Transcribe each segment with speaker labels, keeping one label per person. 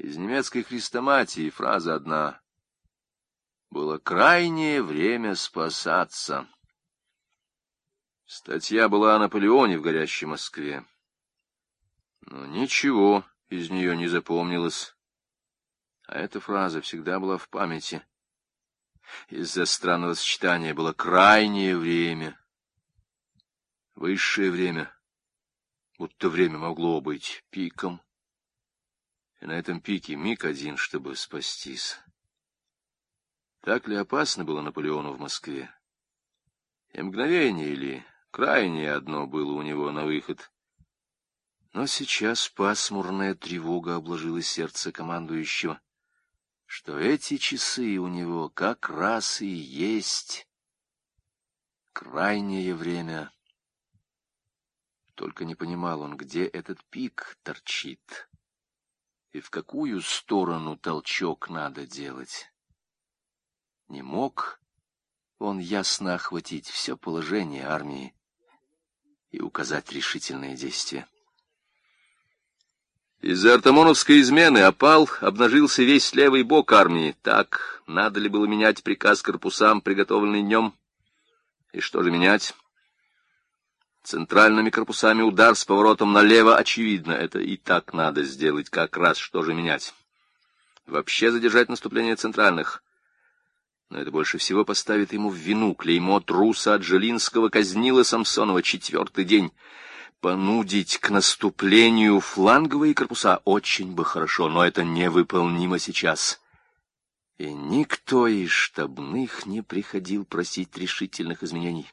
Speaker 1: Из немецкой хрестоматии фраза одна: «Было крайнее время спасаться». Статья была о Наполеоне в горящей Москве. Но ничего из нее не запомнилось, а эта фраза всегда была в памяти. Из-за странного сочетания было крайнее время, высшее время, будто время могло быть пиком. И на этом пике миг один, чтобы спастись. Так ли опасно было Наполеону в Москве? И мгновение или крайнее одно было у него на выход. Но сейчас пасмурная тревога обложила сердце командующего, что эти часы у него как раз и есть крайнее время. Только не понимал он, где этот пик торчит и в какую сторону толчок надо делать. Не мог он ясно охватить все положение армии и указать решительные действия. Из-за артамоновской измены опал, обнажился весь левый бок армии. Так, надо ли было менять приказ корпусам, приготовленный днем? И что же менять? Центральными корпусами удар с поворотом налево, очевидно, это и так надо сделать как раз. Что же менять? Вообще задержать наступление центральных. Но это больше всего поставит ему в вину клеймо труса от Жилинского казнила Самсонова 4-й день. Понудить к наступлению фланговые корпуса очень бы хорошо, но это невыполнимо сейчас. И никто из штабных не приходил просить решительных изменений.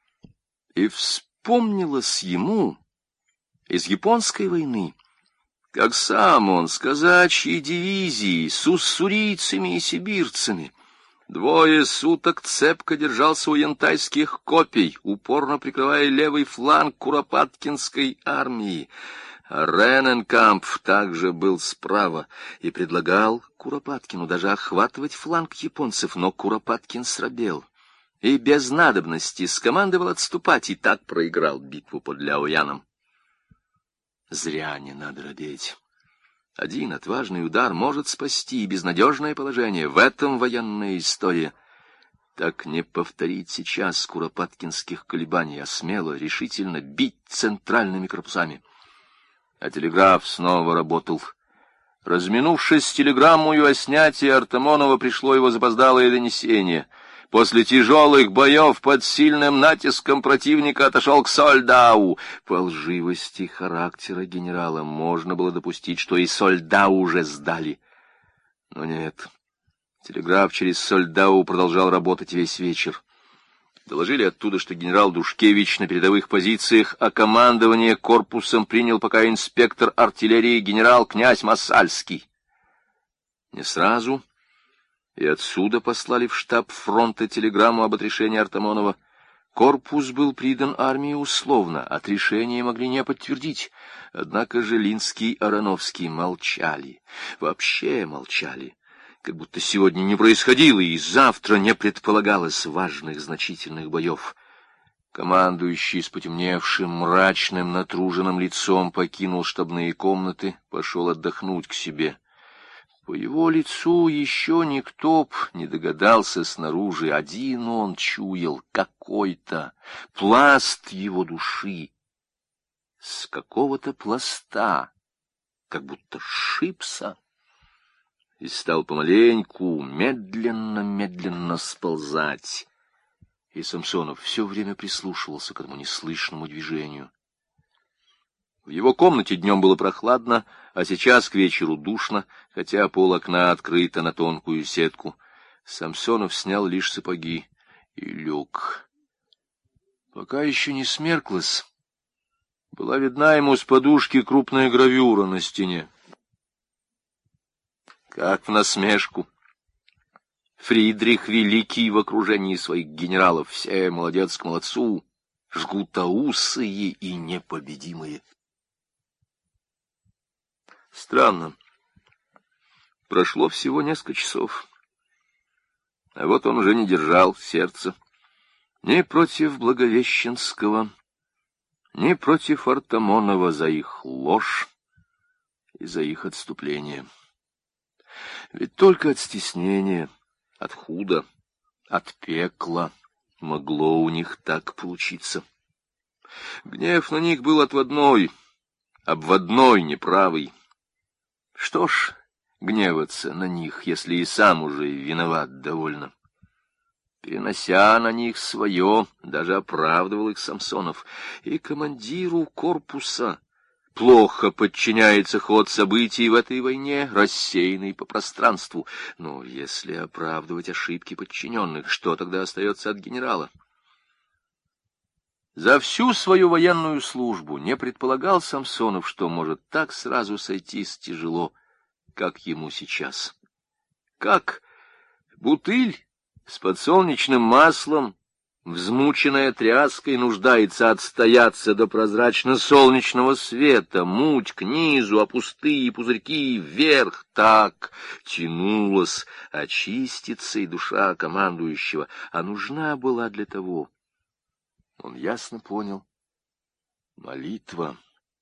Speaker 1: И вспомнилось ему из японской войны, как сам он с казачьей дивизией, с уссурийцами и сибирцами 2 суток цепко держался у янтайских копий, упорно прикрывая левый фланг Куропаткинской армии. А Рененкампф также был справа и предлагал Куропаткину даже охватывать фланг японцев, но Куропаткин срабел и без надобности скомандовал отступать, и так проиграл битву под Ляояном. Зря не надо робеть. Один отважный удар может спасти безнадежное положение. В этом военная история. Так не повторить сейчас куропаткинских колебаний, а смело, решительно бить центральными корпусами. А телеграф снова работал. Разминувшись с телеграммою о снятии Артамонова, пришло его запоздалое донесение. После тяжелых боев под сильным натиском противника отошел к Сольдау. По лживости характера генерала можно было допустить, что и Сольдау уже сдали. Но нет. Телеграф через Сольдау продолжал работать весь вечер. Доложили оттуда, что генерал Душкевич на передовых позициях, а командование корпусом принял пока инспектор артиллерии генерал-князь Массальский. Не сразу... И отсюда послали в штаб фронта телеграмму об отрешении Артамонова. Корпус был придан армии условно, отрешение могли не подтвердить. Однако Жилинский и Ароновский молчали, вообще молчали, как будто сегодня не происходило и завтра не предполагалось важных значительных боев. Командующий с потемневшим, мрачным, натруженным лицом покинул штабные комнаты, пошел отдохнуть к себе. По его лицу еще никто б не догадался снаружи, один он чуял какой-то пласт его души, с какого-то пласта, как будто сшибся, и стал помаленьку, медленно сползать. И Самсонов все время прислушивался к этому неслышному движению. В его комнате днем было прохладно, а сейчас к вечеру душно, хотя пол окна открыто на тонкую сетку. Самсонов снял лишь сапоги и лег. Пока еще не смерклось, была видна ему с подушки крупная гравюра на стене. Как в насмешку. Фридрих Великий в окружении своих генералов, все молодец к молодцу, жгутоусые и непобедимые. Странно. Прошло всего несколько часов. А вот он уже не держал сердца ни против Благовещенского, ни против Артамонова за их ложь и за их отступление. Ведь только от стеснения, от худа, от пекла могло у них так получиться. Гнев на них был отводной, обводной, неправый. Что ж гневаться на них, если и сам уже виноват довольно? Перенося на них свое, даже оправдывал их Самсонов. И командиру корпуса плохо подчиняется ход событий в этой войне, рассеянный по пространству. Но если оправдывать ошибки подчиненных, что тогда остается от генерала? За всю свою военную службу не предполагал Самсонов, что может так сразу сойтись тяжело, как ему сейчас. Как бутыль с подсолнечным маслом, взмученная тряской, нуждается отстояться до прозрачно-солнечного света, муть к низу, а пустые пузырьки вверх, так тянулась очиститься и душа командующего, а нужна была для того. Он ясно понял. Молитва.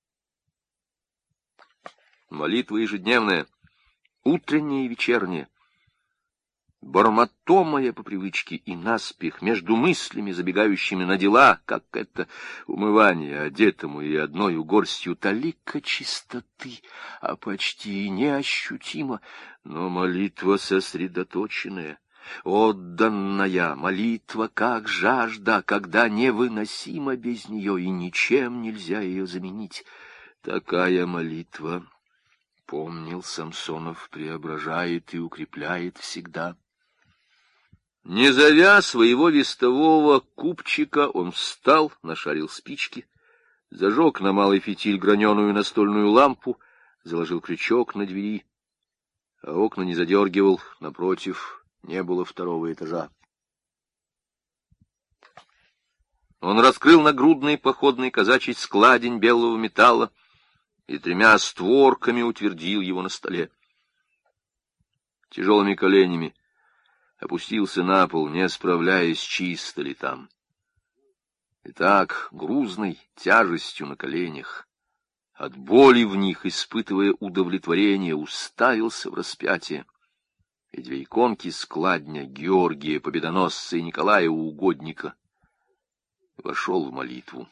Speaker 1: Молитва ежедневная, утренняя и вечерняя. Бормотомая по привычке и наспех, между мыслями, забегающими на дела, как это умывание одетому и одною горстью талика чистоты, а почти неощутимо, но молитва сосредоточенная, отданная, молитва как жажда, когда невыносимо без нее и ничем нельзя ее заменить. Такая молитва, помнил Самсонов, преображает и укрепляет всегда. Не зовя своего вестового купчика, он встал, нашарил спички, зажег на малый фитиль граненую настольную лампу, заложил крючок на двери, а окна не задергивал, напротив, не было второго этажа. Он раскрыл нагрудный походный казачий складень белого металла и 3 створками утвердил его на столе. Тяжелыми коленями опустился на пол, не справляясь, чисто ли там. И так, грузной тяжестью на коленях, от боли в них, испытывая удовлетворение, уставился в распятие. И 2 иконки складня Георгия Победоносца и Николая Угодника вошел в молитву.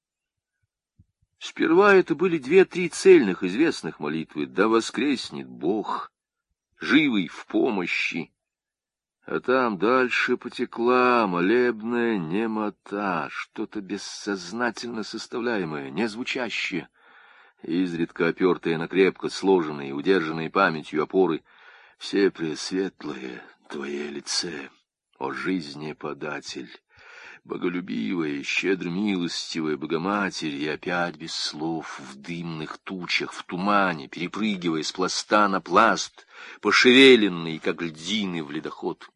Speaker 1: Сперва это были 2-3 цельных, известных молитвы: «Да воскреснет Бог, живый в помощи». А там дальше потекла молебная немота, что-то бессознательно составляемое, незвучащее, изредка опертое на крепко сложенные и удержанные памятью опоры. «Все пресветлое Твое лице, о жизни податель, боголюбивая, щедромилостивая Богоматерь», и опять без слов, в дымных тучах, в тумане, перепрыгивая с пласта на пласт, пошевеленный, как льдины в ледоход.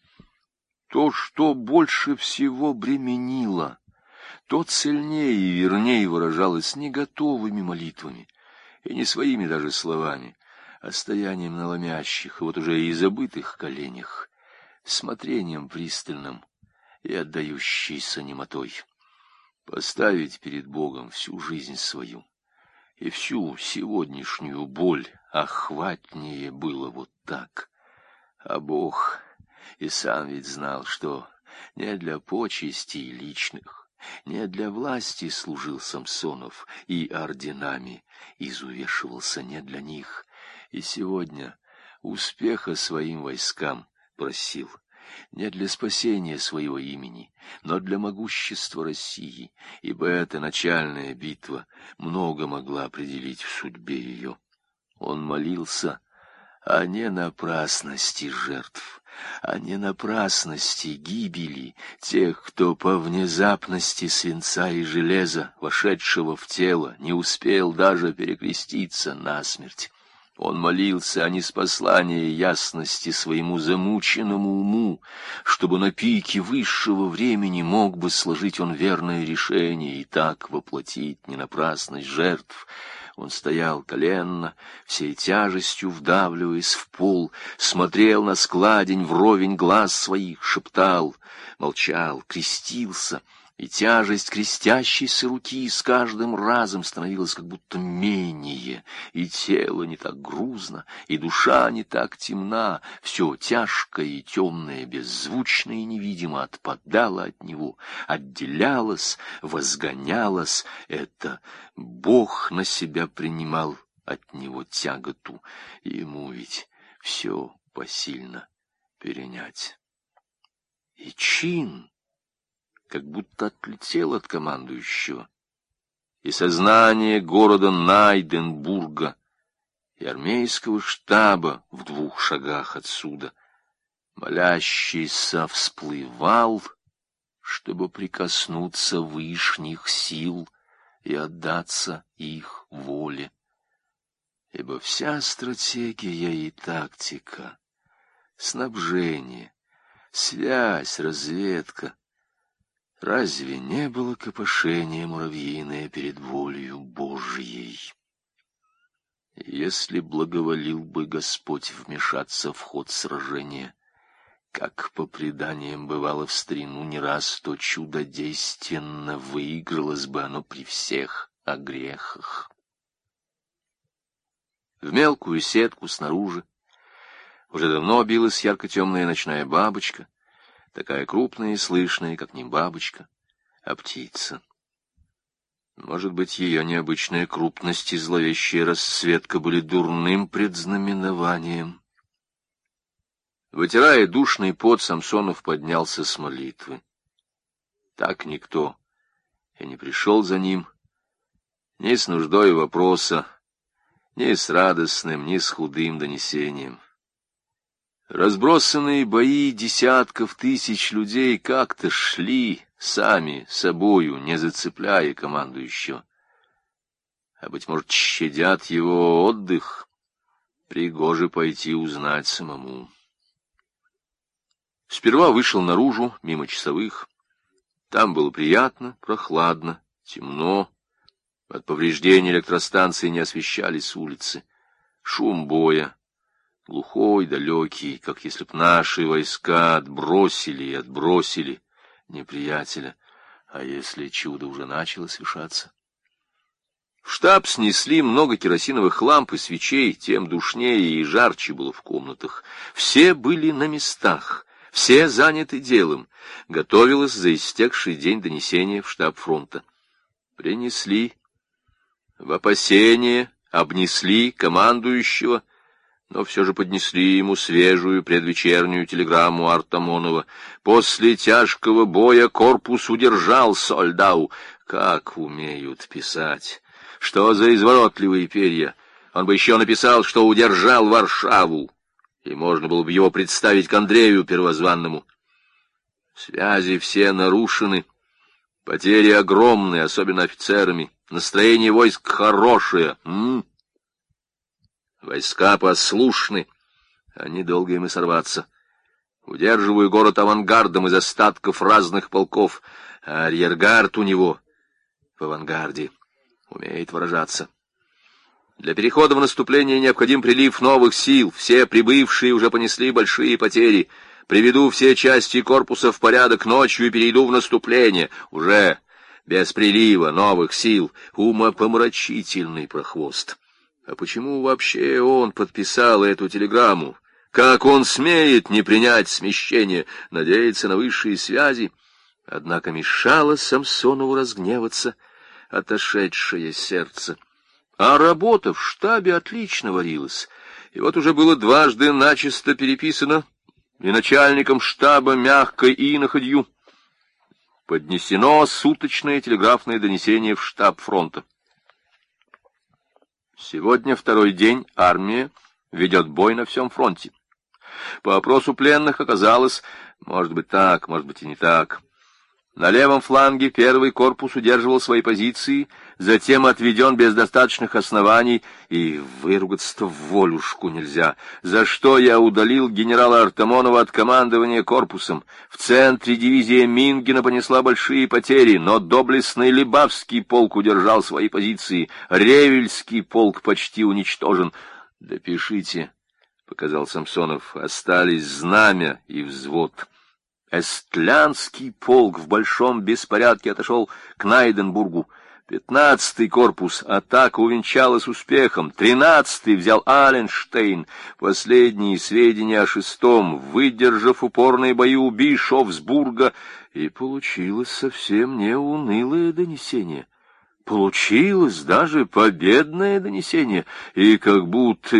Speaker 1: То, что больше всего бременило, то сильнее и вернее выражалось не готовыми молитвами и не своими даже словами, а стоянием на ломящих, и вот уже и забытых коленях, смотрением пристальным и отдающейся немотой. Поставить перед Богом всю жизнь свою и всю сегодняшнюю боль охватнее было вот так. А Бог и сам ведь знал, что не для почестей личных, не для власти служил Самсонов и орденами изувешивался не для них, и сегодня успеха своим войскам просил не для спасения своего имени, но для могущества России, ибо эта начальная битва много могла определить в судьбе ее. Он молился о ненапрасности жертв, о ненапрасности гибели тех, кто по внезапности свинца и железа, вошедшего в тело, не успел даже перекреститься насмерть. Он молился о ниспослании ясности своему замученному уму, чтобы на пике высшего времени мог бы сложить он верное решение и так воплотить ненапрасность жертв. Он стоял коленно, всей тяжестью вдавливаясь в пол, смотрел на складень вровень глаз своих, шептал, молчал, крестился и тяжесть крестящейся руки с каждым разом становилась как будто менее, и тело не так грузно, и душа не так темна, все тяжкое и темное, беззвучно и невидимо отпадало от него, отделялось, возгонялось. Это Бог на себя принимал от него тяготу, ему ведь все посильно перенять. И чин как будто отлетел от командующего, и сознание города Найденбурга, и армейского штаба в 2 шагах отсюда, молящийся всплывал, чтобы прикоснуться вышних сил и отдаться их воле. Ибо вся стратегия и тактика, снабжение, связь, разведка, разве не было копошение муравьиное перед волею Божьей? Если благоволил бы Господь вмешаться в ход сражения, как по преданиям бывало в старину не раз, то чудодейственно выигралось бы оно при всех огрехах. В мелкую сетку снаружи уже давно билась ярко-темная ночная бабочка, такая крупная и слышная, как не бабочка, а птица. Может быть, ее необычная крупность и зловещая расцветка были дурным предзнаменованием. Вытирая душный пот, Самсонов поднялся с молитвы. Так никто и не пришел за ним, ни с нуждой вопроса, ни с радостным, ни с худым донесением. Разбросанные бои десятков тысяч людей как-то шли сами собою, не зацепляя командующего. А, быть может, щадят его отдых, пригоже пойти узнать самому. Сперва вышел наружу, мимо часовых. Там было приятно, прохладно, темно. От повреждений электростанции не освещались улицы. Шум боя, глухой, далекий, как если б наши войска отбросили и отбросили неприятеля, а если чудо уже начало свершаться. В штаб снесли много керосиновых ламп и свечей, тем душнее и жарче было в комнатах. Все были на местах, все заняты делом. Готовилось за истекший день донесение в штаб фронта. Принесли, в опасение обнесли командующего, но все же поднесли ему свежую предвечернюю телеграмму Артамонова. После тяжкого боя корпус удержал Сольдау. Как умеют писать! Что за изворотливые перья! Он бы еще написал, что удержал Варшаву, и можно было бы его представить к Андрею Первозванному. Связи все нарушены, потери огромные, особенно офицерами, настроение войск хорошее. Войска послушны, а недолго им и сорваться. Удерживаю город авангардом из остатков разных полков, а арьергард у него в авангарде умеет выражаться. Для перехода в наступление необходим прилив новых сил, все прибывшие уже понесли большие потери. Приведу все части корпуса в порядок ночью и перейду в наступление, уже без прилива новых сил. Умопомрачительный прохвост. А почему вообще он подписал эту телеграмму? Как он смеет не принять смещение, надеяться на высшие связи? Однако мешало Самсонову разгневаться отошедшее сердце. А работа в штабе отлично варилась. И вот уже было дважды начисто переписано и начальником штаба мягкой иноходью поднесено суточное телеграфное донесение в штаб фронта. Сегодня второй день армия ведет бой на всем фронте. По опросу пленных оказалось, может быть так, может быть и не так. На левом фланге первый корпус удерживал свои позиции, затем отведен без достаточных оснований, и выругаться-то в волюшку нельзя. За что я удалил генерала Артамонова от командования корпусом? В центре дивизия Мингена понесла большие потери, но доблестный Либавский полк удержал свои позиции. Ревельский полк почти уничтожен. «Допишите», — показал Самсонов, — «остались знамя и взвод». Эстлянский полк в большом беспорядке отошел к Найденбургу. 15-й корпус, атака увенчалась успехом. 13-й взял Аленштейн. Последние сведения о 6-м, выдержав упорные бои у Бишофсбурга, и получилось совсем не унылое донесение. Получилось даже победное донесение, и как будто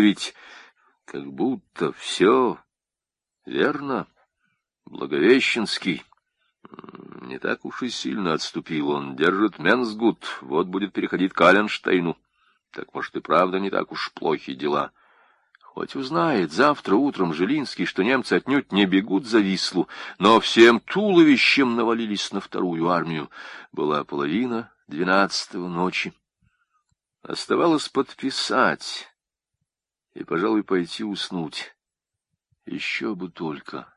Speaker 1: все верно. Благовещенский не так уж и сильно отступил. Он держит Менсгут, вот будет переходить к Аленштейну. Так, может, и правда не так уж плохи дела. Хоть узнает завтра утром Жилинский, что немцы отнюдь не бегут за Вислу, но всем туловищем навалились на вторую армию. Была 11:30 ночи. Оставалось подписать и, пожалуй, пойти уснуть. Еще бы только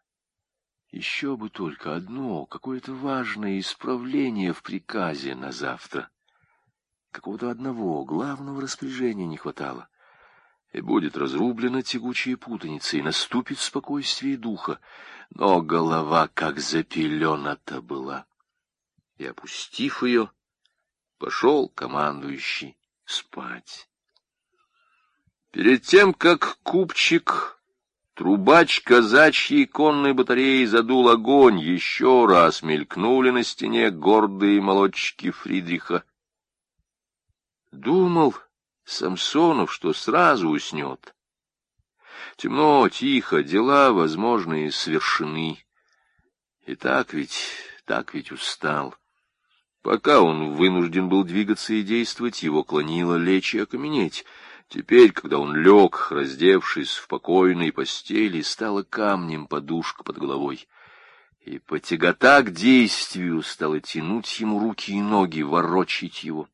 Speaker 1: одно, какое-то важное исправление в приказе на завтра. Какого-то одного главного распоряжения не хватало. И будет разрублена тягучая путаница, и наступит спокойствие духа. Но голова как запелена-то была. И, опустив ее, пошел командующий спать. Перед тем, как купчик, трубач казачьей конной батареи задул огонь, еще раз мелькнули на стене гордые молодчики Фридриха. Думал Самсонов, что сразу уснет. Темно, тихо, дела, возможно, и совершены. И так ведь устал. Пока он вынужден был двигаться и действовать, его клонило лечь и окаменеть. Теперь, когда он лег, раздевшись в покойной постели, стала камнем подушка под головой. И потягота к действию стала тянуть ему руки и ноги, ворочить его.